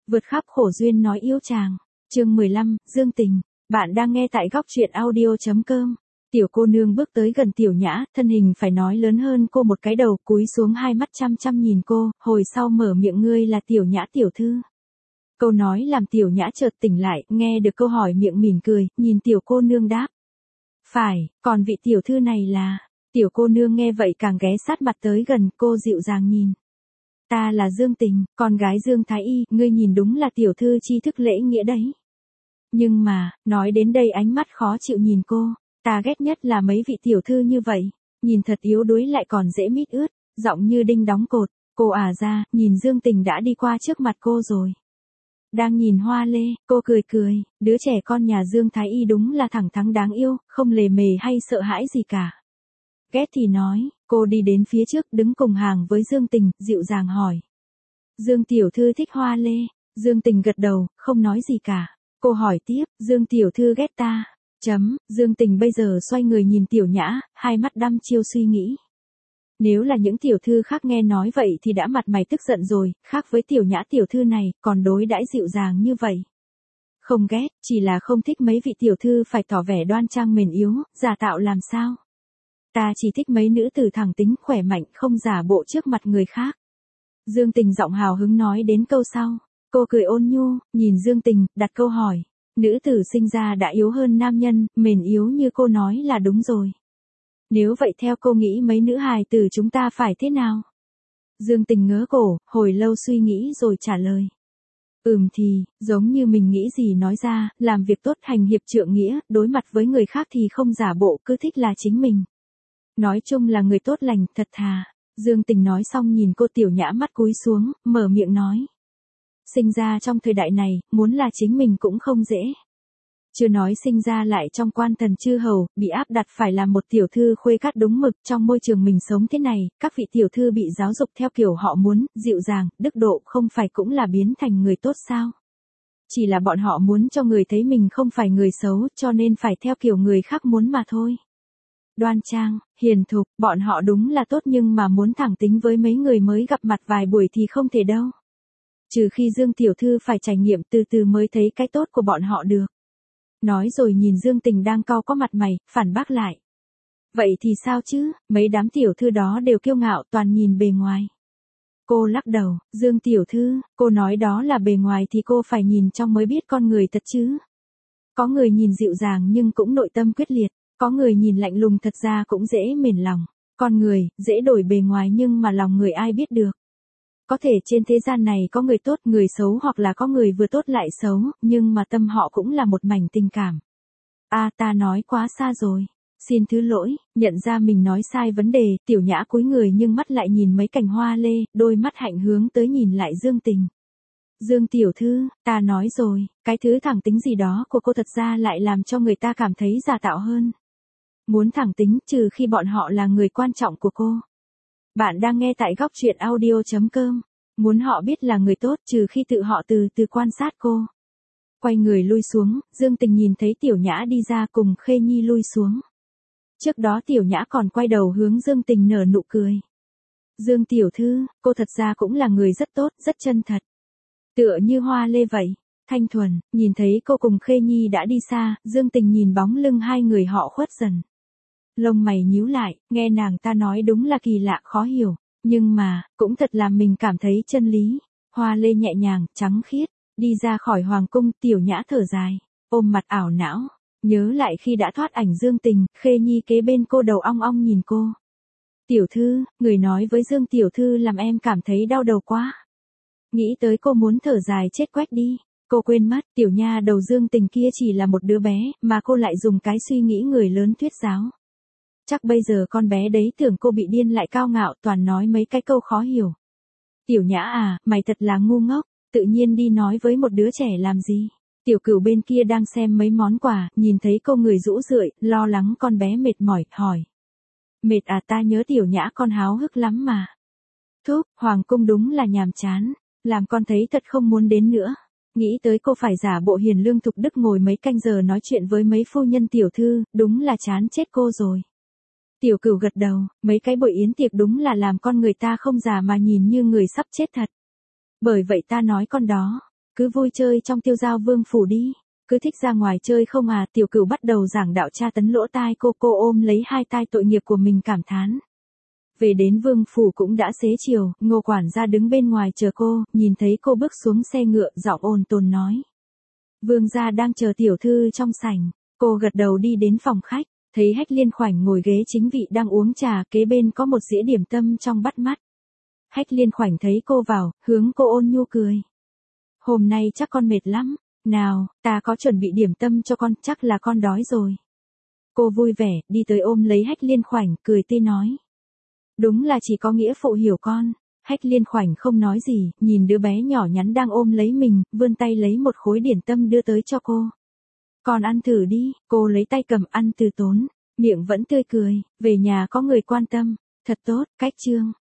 Vượt khắp khổ duyên nói yêu chàng. Chương 15, Dương Tình. Bạn đang nghe tại góc truyện audio.com. Tiểu cô nương bước tới gần Tiểu Nhã, thân hình phải nói lớn hơn cô một cái đầu, cúi xuống hai mắt chăm chăm nhìn cô, hồi sau mở miệng, ngươi là Tiểu Nhã tiểu thư. Câu nói làm Tiểu Nhã chợt tỉnh lại, nghe được câu hỏi miệng mỉm cười, nhìn tiểu cô nương đáp. Phải, còn vị tiểu thư này là... Tiểu cô nương nghe vậy càng ghé sát mặt tới gần, cô dịu dàng nhìn. Ta là Dương Tình, con gái Dương Thái Y, ngươi nhìn đúng là tiểu thư tri thức lễ nghĩa đấy. Nhưng mà, nói đến đây ánh mắt khó chịu nhìn cô, ta ghét nhất là mấy vị tiểu thư như vậy, nhìn thật yếu đuối lại còn dễ mít ướt, giọng như đinh đóng cột, cô ra, nhìn Dương Tình đã đi qua trước mặt cô rồi. Đang nhìn Hoa Lê, cô cười cười, đứa trẻ con nhà Dương Thái Y đúng là thẳng thắn đáng yêu, không lề mề hay sợ hãi gì cả. Ghét thì nói, cô đi đến phía trước đứng cùng hàng với Dương Tình, dịu dàng hỏi. Dương tiểu thư thích Hoa Lê, Dương Tình gật đầu, không nói gì cả. Cô hỏi tiếp, Dương tiểu thư ghét ta. Dương Tình bây giờ xoay người nhìn Tiểu Nhã, hai mắt đăm chiêu suy nghĩ. Nếu là những tiểu thư khác nghe nói vậy thì đã mặt mày tức giận rồi, khác với Tiểu Nhã tiểu thư này, còn đối đãi dịu dàng như vậy. Không ghét, chỉ là không thích mấy vị tiểu thư phải tỏ vẻ đoan trang mềm yếu, giả tạo làm sao. Ta chỉ thích mấy nữ tử thẳng tính khỏe mạnh không giả bộ trước mặt người khác. Dương Tình giọng hào hứng nói đến câu sau. Cô cười ôn nhu, nhìn Dương Tình, đặt câu hỏi. Nữ tử sinh ra đã yếu hơn nam nhân, mềm yếu như cô nói là đúng rồi. Nếu vậy theo cô nghĩ mấy nữ hài tử chúng ta phải thế nào? Dương Tình ngớ cổ, hồi lâu suy nghĩ rồi trả lời. Thì, giống như mình nghĩ gì nói ra, làm việc tốt hành hiệp trượng nghĩa, đối mặt với người khác thì không giả bộ, cứ thích là chính mình. Nói chung là người tốt lành, thật thà. Dương Tình nói xong nhìn cô Tiểu Nhã mắt cúi xuống, mở miệng nói. Sinh ra trong thời đại này, muốn là chính mình cũng không dễ. Chưa nói sinh ra lại trong quan thần chư hầu, bị áp đặt phải làm một tiểu thư khuê cát đúng mực trong môi trường mình sống thế này, các vị tiểu thư bị giáo dục theo kiểu họ muốn, dịu dàng, đức độ không phải cũng là biến thành người tốt sao? Chỉ là bọn họ muốn cho người thấy mình không phải người xấu cho nên phải theo kiểu người khác muốn mà thôi. Đoan trang, hiền thục, bọn họ đúng là tốt nhưng mà muốn thẳng tính với mấy người mới gặp mặt vài buổi thì không thể đâu. Trừ khi Dương tiểu thư phải trải nghiệm từ từ mới thấy cái tốt của bọn họ được. Nói rồi nhìn Dương Tình đang cau có mặt mày, phản bác lại. Vậy thì sao chứ, mấy đám tiểu thư đó đều kiêu ngạo toàn nhìn bề ngoài. Cô lắc đầu, Dương tiểu thư, cô nói đó là bề ngoài thì cô phải nhìn trong mới biết con người thật chứ. Có người nhìn dịu dàng nhưng cũng nội tâm quyết liệt, có người nhìn lạnh lùng thật ra cũng dễ mềm lòng. Con người, dễ đổi bề ngoài nhưng mà lòng người ai biết được. Có thể trên thế gian này có người tốt, người xấu hoặc là có người vừa tốt lại xấu, nhưng mà tâm họ cũng là một mảnh tình cảm. Ta nói quá xa rồi. Xin thứ lỗi, nhận ra mình nói sai vấn đề, Tiểu Nhã cúi người nhưng mắt lại nhìn mấy cành hoa lê, đôi mắt hạnh hướng tới nhìn lại Dương Tình. Dương tiểu thư, ta nói rồi, cái thứ thẳng tính gì đó của cô thật ra lại làm cho người ta cảm thấy giả tạo hơn. Muốn thẳng tính trừ khi bọn họ là người quan trọng của cô. Bạn đang nghe tại góc truyện audio.com. Muốn họ biết là người tốt trừ khi tự họ từ từ quan sát cô. Quay người lui xuống, Dương Tình nhìn thấy Tiểu Nhã đi ra cùng Khê Nhi lui xuống. Trước đó Tiểu Nhã còn quay đầu hướng Dương Tình nở nụ cười. Dương tiểu thư, cô thật ra cũng là người rất tốt, rất chân thật. Tựa như Hoa Lê vậy, thanh thuần, nhìn thấy cô cùng Khê Nhi đã đi xa, Dương Tình nhìn bóng lưng hai người họ khuất dần. Lông mày nhíu lại, nghe nàng ta nói đúng là kỳ lạ khó hiểu, nhưng mà, cũng thật làm mình cảm thấy chân lý. Hoa Lê nhẹ nhàng, trắng khiết, đi ra khỏi hoàng cung, Tiểu Nhã thở dài, ôm mặt ảo não, nhớ lại khi đã thoát ảnh Dương Tình, Khê Nhi kế bên cô đầu ong ong nhìn cô. Tiểu thư, người nói với Dương tiểu thư làm em cảm thấy đau đầu quá. Nghĩ tới cô muốn thở dài chết quách đi. Cô quên mất, tiểu nha đầu Dương Tình kia chỉ là một đứa bé, mà cô lại dùng cái suy nghĩ người lớn thuyết giáo. Chắc bây giờ con bé đấy tưởng cô bị điên lại cao ngạo toàn nói mấy cái câu khó hiểu. Tiểu Nhã mày thật là ngu ngốc, tự nhiên đi nói với một đứa trẻ làm gì. Tiểu Cửu bên kia đang xem mấy món quà, nhìn thấy cô người rũ rượi, lo lắng con bé mệt mỏi, hỏi. Mệt ta nhớ Tiểu Nhã con háo hức lắm mà. Thúc, hoàng cung đúng là nhàm chán, làm con thấy thật không muốn đến nữa. Nghĩ tới cô phải giả bộ hiền lương thục đức ngồi mấy canh giờ nói chuyện với mấy phu nhân tiểu thư, đúng là chán chết cô rồi. Tiểu Cửu gật đầu, mấy cái buổi yến tiệc đúng là làm con người ta không già mà nhìn như người sắp chết thật. Bởi vậy ta nói con đó, cứ vui chơi trong Tiêu Giao Vương phủ đi, cứ thích ra ngoài chơi không à. Tiểu Cửu bắt đầu giảng đạo tra tấn lỗ tai cô ôm lấy hai tai tội nghiệp của mình cảm thán. Về đến Vương phủ cũng đã xế chiều, Ngô quản gia đứng bên ngoài chờ cô, nhìn thấy cô bước xuống xe ngựa, giọng ôn tồn nói: Vương gia đang chờ tiểu thư trong sảnh. Cô gật đầu đi đến phòng khách, thấy Hách Liên Khoảnh ngồi ghế chính vị đang uống trà, kế bên có một dĩa điểm tâm trong bắt mắt. Hách Liên Khoảnh thấy cô vào, hướng cô ôn nhu cười. Hôm nay chắc con mệt lắm, nào, ta có chuẩn bị điểm tâm cho con, chắc là con đói rồi. Cô vui vẻ, đi tới ôm lấy Hách Liên Khoảnh, cười tươi nói. Đúng là chỉ có nghĩa phụ hiểu con. Hách Liên Khoảnh không nói gì, nhìn đứa bé nhỏ nhắn đang ôm lấy mình, vươn tay lấy một khối điểm tâm đưa tới cho cô. Con ăn thử đi, cô lấy tay cầm ăn từ tốn, miệng vẫn tươi cười, về nhà có người quan tâm, thật tốt. Cách chương